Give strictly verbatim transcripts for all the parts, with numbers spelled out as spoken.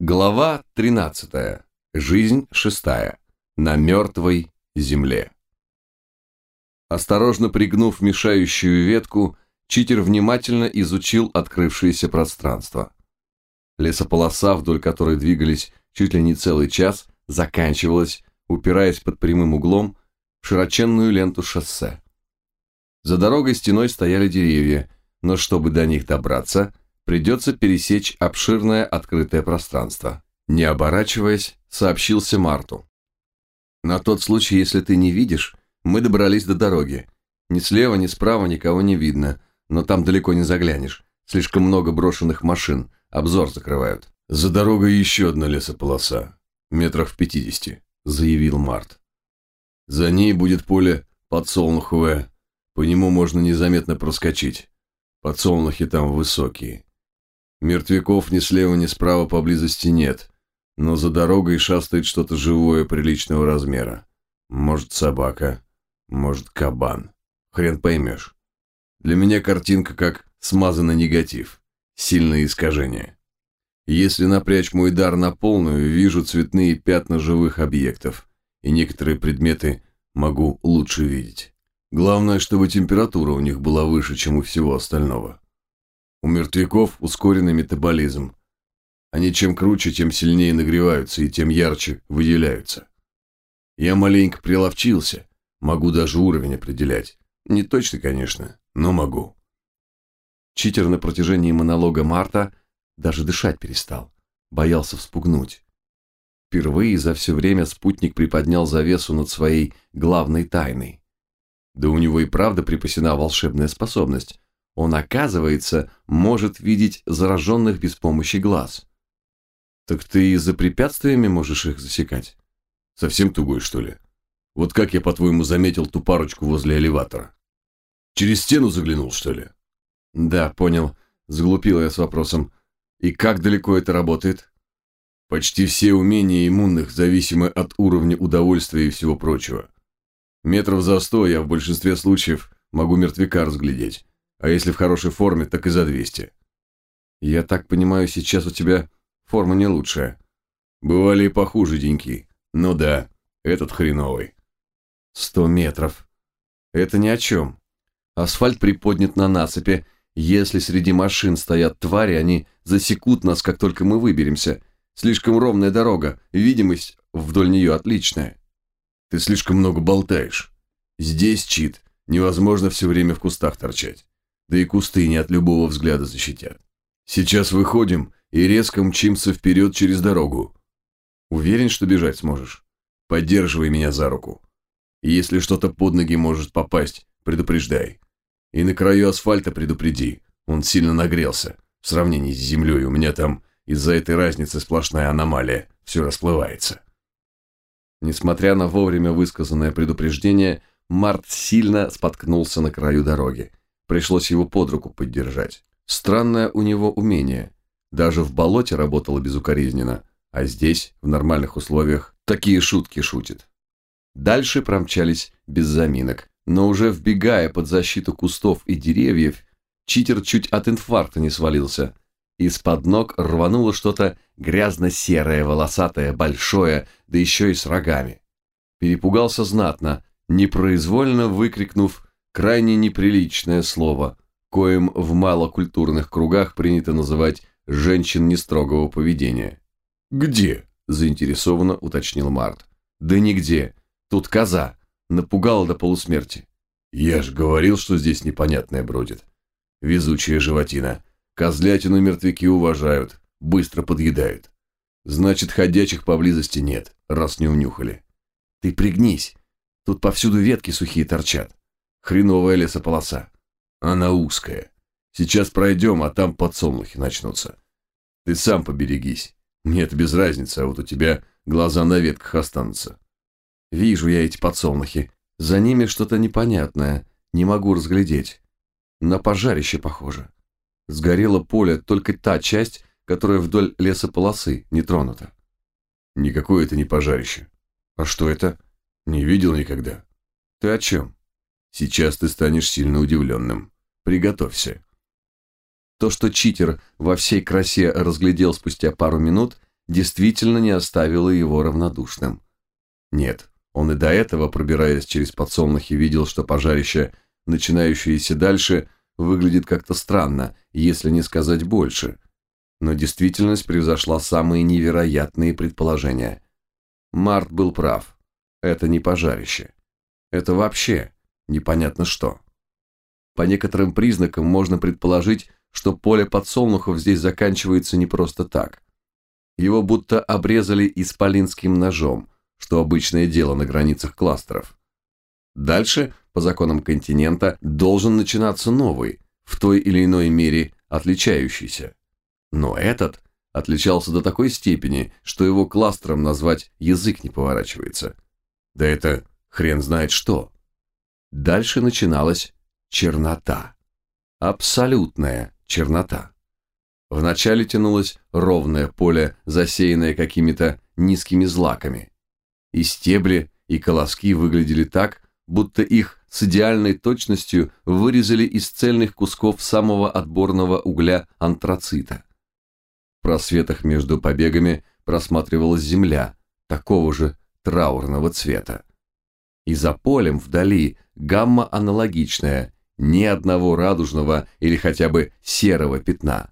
Глава тринадцатая. Жизнь шестая. На мертвой земле. Осторожно пригнув мешающую ветку, читер внимательно изучил открывшееся пространство. Лесополоса, вдоль которой двигались чуть ли не целый час, заканчивалась, упираясь под прямым углом в широченную ленту шоссе. За дорогой стеной стояли деревья, но чтобы до них добраться, придется пересечь обширное открытое пространство. Не оборачиваясь, сообщился Марту. На тот случай, если ты не видишь, мы добрались до дороги. Ни слева, ни справа никого не видно, но там далеко не заглянешь. Слишком много брошенных машин, обзор закрывают. За дорогой еще одна лесополоса, метров в пятидесяти, заявил Март. За ней будет поле подсолнуховое, по нему можно незаметно проскочить. Подсолнухи там высокие. Мертвяков ни слева, ни справа поблизости нет, но за дорогой шастает что-то живое приличного размера. Может, собака, может, кабан. Хрен поймешь. Для меня картинка как смазанный негатив, сильное искажение. Если напрячь мой дар на полную, вижу цветные пятна живых объектов, и некоторые предметы могу лучше видеть. Главное, чтобы температура у них была выше, чем у всего остального. У мертвяков ускоренный метаболизм. Они чем круче, тем сильнее нагреваются и тем ярче выделяются. Я маленько приловчился, могу даже уровень определять. Не точно, конечно, но могу. Читер на протяжении монолога Марта даже дышать перестал, боялся вспугнуть. Впервые за все время спутник приподнял завесу над своей главной тайной. Да у него и правда припасена волшебная способность. Он, оказывается, может видеть зараженных без помощи глаз. Так ты и за препятствиями можешь их засекать? Совсем тугой, что ли? Вот как я, по-твоему, заметил ту парочку возле элеватора? Через стену заглянул, что ли? Да, понял. Сглупил я с вопросом. И как далеко это работает? Почти все умения иммунных зависимы от уровня удовольствия и всего прочего. Метров за сто я в большинстве случаев могу мертвяка разглядеть. А если в хорошей форме, так и за двести. Я так понимаю, сейчас у тебя форма не лучшая. Бывали и похуже деньки. Ну да, этот хреновый. Сто метров. Это ни о чем. Асфальт приподнят на насыпи. Если среди машин стоят твари, они засекут нас, как только мы выберемся. Слишком ровная дорога, видимость вдоль нее отличная. Ты слишком много болтаешь. Здесь, чит, невозможно все время в кустах торчать. Да и кусты не от любого взгляда защитят. Сейчас выходим и резко мчимся вперед через дорогу. Уверен, что бежать сможешь? Поддерживай меня за руку. И если что-то под ноги может попасть, предупреждай. И на краю асфальта предупреди, он сильно нагрелся. В сравнении с землей у меня там из-за этой разницы сплошная аномалия, все расплывается. Несмотря на вовремя высказанное предупреждение, Март сильно споткнулся на краю дороги. Пришлось его под руку поддержать. Странное у него умение. Даже в болоте работало безукоризненно, а здесь, в нормальных условиях, такие шутки шутит. Дальше промчались без заминок, но уже вбегая под защиту кустов и деревьев, читер чуть от инфаркта не свалился. Из-под ног рвануло что-то грязно-серое, волосатое, большое, да еще и с рогами. Перепугался знатно, непроизвольно выкрикнув крайне неприличное слово, коим в малокультурных кругах принято называть женщин нестрогого поведения. «Где?» – заинтересованно уточнил Март. «Да нигде. Тут коза. Напугала до полусмерти». «Я ж говорил, что здесь непонятное бродит. Везучая животина. Козлятину мертвяки уважают, быстро подъедают. Значит, ходячих поблизости нет, раз не унюхали. Ты пригнись. Тут повсюду ветки сухие торчат. Хреновая лесополоса. Она узкая. Сейчас пройдем, а там подсолнухи начнутся. Ты сам поберегись. Мне это без разницы, а вот у тебя глаза на ветках останутся». «Вижу я эти подсолнухи. За ними что-то непонятное. Не могу разглядеть. На пожарище похоже. Сгорело поле, только та часть, которая вдоль лесополосы не тронута». «Никакое это не пожарище». «А что это?» «Не видел никогда». «Ты о чем?» «Сейчас ты станешь сильно удивленным. Приготовься». То, что читер во всей красе разглядел спустя пару минут, действительно не оставило его равнодушным. Нет, он и до этого, пробираясь через подсолнухи, видел, что пожарище, начинающееся дальше, выглядит как-то странно, если не сказать больше. Но действительность превзошла самые невероятные предположения. Март был прав. Это не пожарище. Это вообще непонятно что. По некоторым признакам можно предположить, что поле подсолнухов здесь заканчивается не просто так. Его будто обрезали исполинским ножом, что обычное дело на границах кластеров. Дальше, по законам континента, должен начинаться новый, в той или иной мере отличающийся. Но этот отличался до такой степени, что его кластером назвать язык не поворачивается. Да это хрен знает что. Дальше начиналась чернота. Абсолютная чернота. Вначале тянулось ровное поле, засеянное какими-то низкими злаками. И стебли, и колоски выглядели так, будто их с идеальной точностью вырезали из цельных кусков самого отборного угля антрацита. В просветах между побегами просматривалась земля, такого же траурного цвета. И за полем вдали гамма аналогичная, ни одного радужного или хотя бы серого пятна.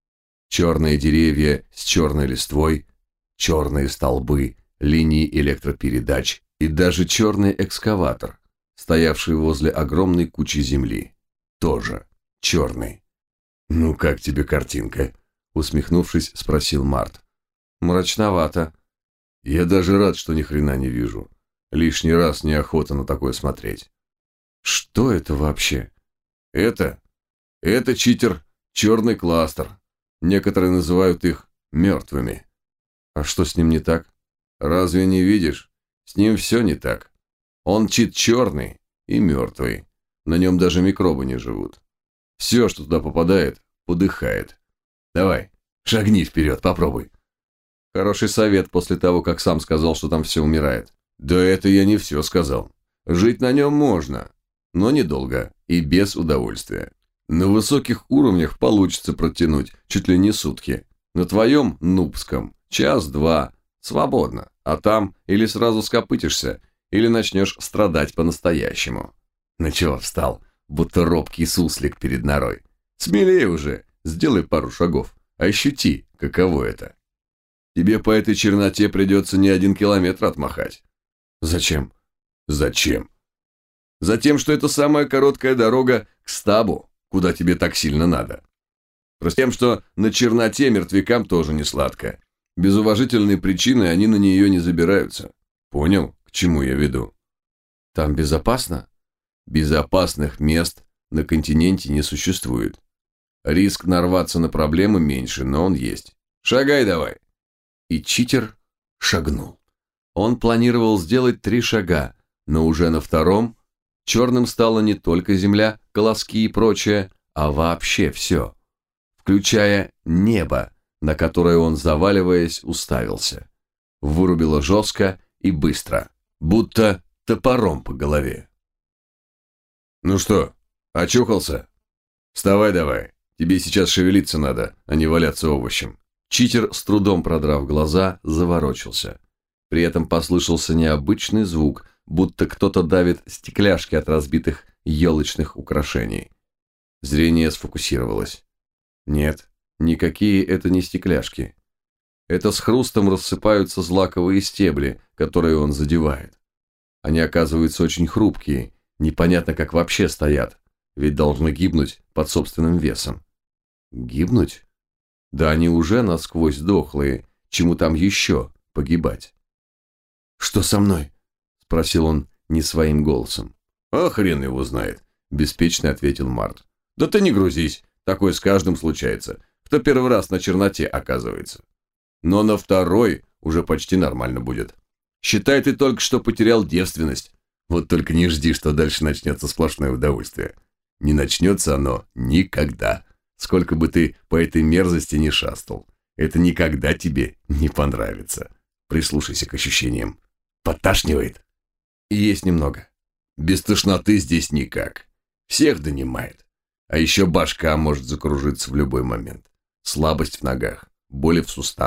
Черные деревья с черной листвой, черные столбы, линии электропередач и даже черный экскаватор, стоявший возле огромной кучи земли. Тоже черный. «Ну как тебе картинка?» — усмехнувшись, спросил Март. «Мрачновато. Я даже рад, что ни хрена не вижу. Лишний раз неохота на такое смотреть». «Что это вообще?» «Это? Это читер, черный кластер. Некоторые называют их мертвыми». «А что с ним не так?» «Разве не видишь? С ним все не так. Он чит черный и мертвый. На нем даже микробы не живут. Все, что туда попадает, подыхает. Давай, шагни вперед, попробуй». Хороший совет после того, как сам сказал, что там все умирает. Да это я не все сказал. Жить на нем можно, но недолго и без удовольствия. На высоких уровнях получится протянуть чуть ли не сутки. На твоем нубском час-два свободно, а там или сразу скопытишься, или начнешь страдать по-настоящему. Ну чего встал, будто робкий суслик перед норой? Смелее уже, сделай пару шагов, ощути, каково это. Тебе по этой черноте придется не один километр отмахать. Зачем? Зачем? Затем, что это самая короткая дорога к стабу, куда тебе так сильно надо. Просто тем, что на черноте мертвякам тоже не сладко. Без уважительной причины они на нее не забираются. Понял, к чему я веду? Там безопасно? Безопасных мест на континенте не существует. Риск нарваться на проблемы меньше, но он есть. Шагай давай. И читер шагнул. Он планировал сделать три шага, но уже на втором черным стала не только земля, колоски и прочее, а вообще все, включая небо, на которое он, заваливаясь, уставился. Вырубило жестко и быстро, будто топором по голове. «Ну что, очухался? Вставай давай, тебе сейчас шевелиться надо, а не валяться овощем». Читер, с трудом продрав глаза, заворочился. При этом послышался необычный звук, будто кто-то давит стекляшки от разбитых елочных украшений. Зрение сфокусировалось. Нет, никакие это не стекляшки. Это с хрустом рассыпаются злаковые стебли, которые он задевает. Они оказываются очень хрупкие, непонятно как вообще стоят, ведь должны гибнуть под собственным весом. Гибнуть? Да они уже насквозь дохлые, чему там еще погибать? «Что со мной?» – спросил он не своим голосом. «А хрен его знает», – беспечно ответил Март. «Да ты не грузись, такое с каждым случается, кто первый раз на черноте оказывается. Но на второй уже почти нормально будет. Считай, ты только что потерял девственность. Вот только не жди, что дальше начнется сплошное удовольствие. Не начнется оно никогда, сколько бы ты по этой мерзости не шастал. Это никогда тебе не понравится. Прислушайся к ощущениям. Подташнивает?» «Есть немного. Без тошноты здесь никак. Всех донимает. А еще башка может закружиться в любой момент. Слабость в ногах, боли в суставах,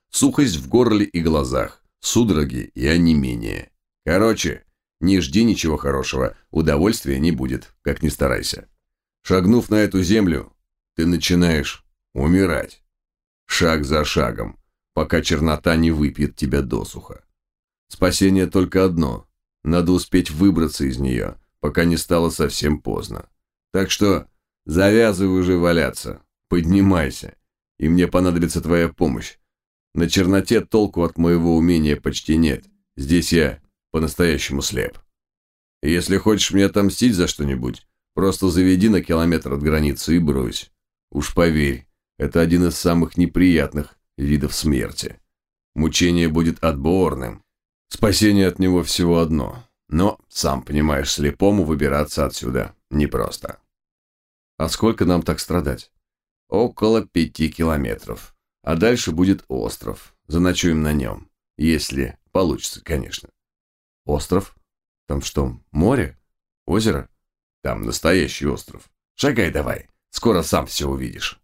сухость в горле и глазах, судороги и онемение. Короче, не жди ничего хорошего, удовольствия не будет, как ни старайся. Шагнув на эту землю, ты начинаешь умирать. Шаг за шагом, пока чернота не выпьет тебя досуха. Спасение только одно. Надо успеть выбраться из нее, пока не стало совсем поздно. Так что завязывай уже валяться, поднимайся, и мне понадобится твоя помощь. На черноте толку от моего умения почти нет. Здесь я по-настоящему слеп. И если хочешь мне отомстить за что-нибудь, просто заведи на километр от границы и брось. Уж поверь, это один из самых неприятных видов смерти. Мучение будет отборным. Спасение от него всего одно. Но, сам понимаешь, слепому выбираться отсюда непросто. А сколько нам так страдать? Около пяти километров. А дальше будет остров. Заночуем на нем. Если получится, конечно. Остров? Там что, море? Озеро? Там настоящий остров. Шагай давай, скоро сам все увидишь.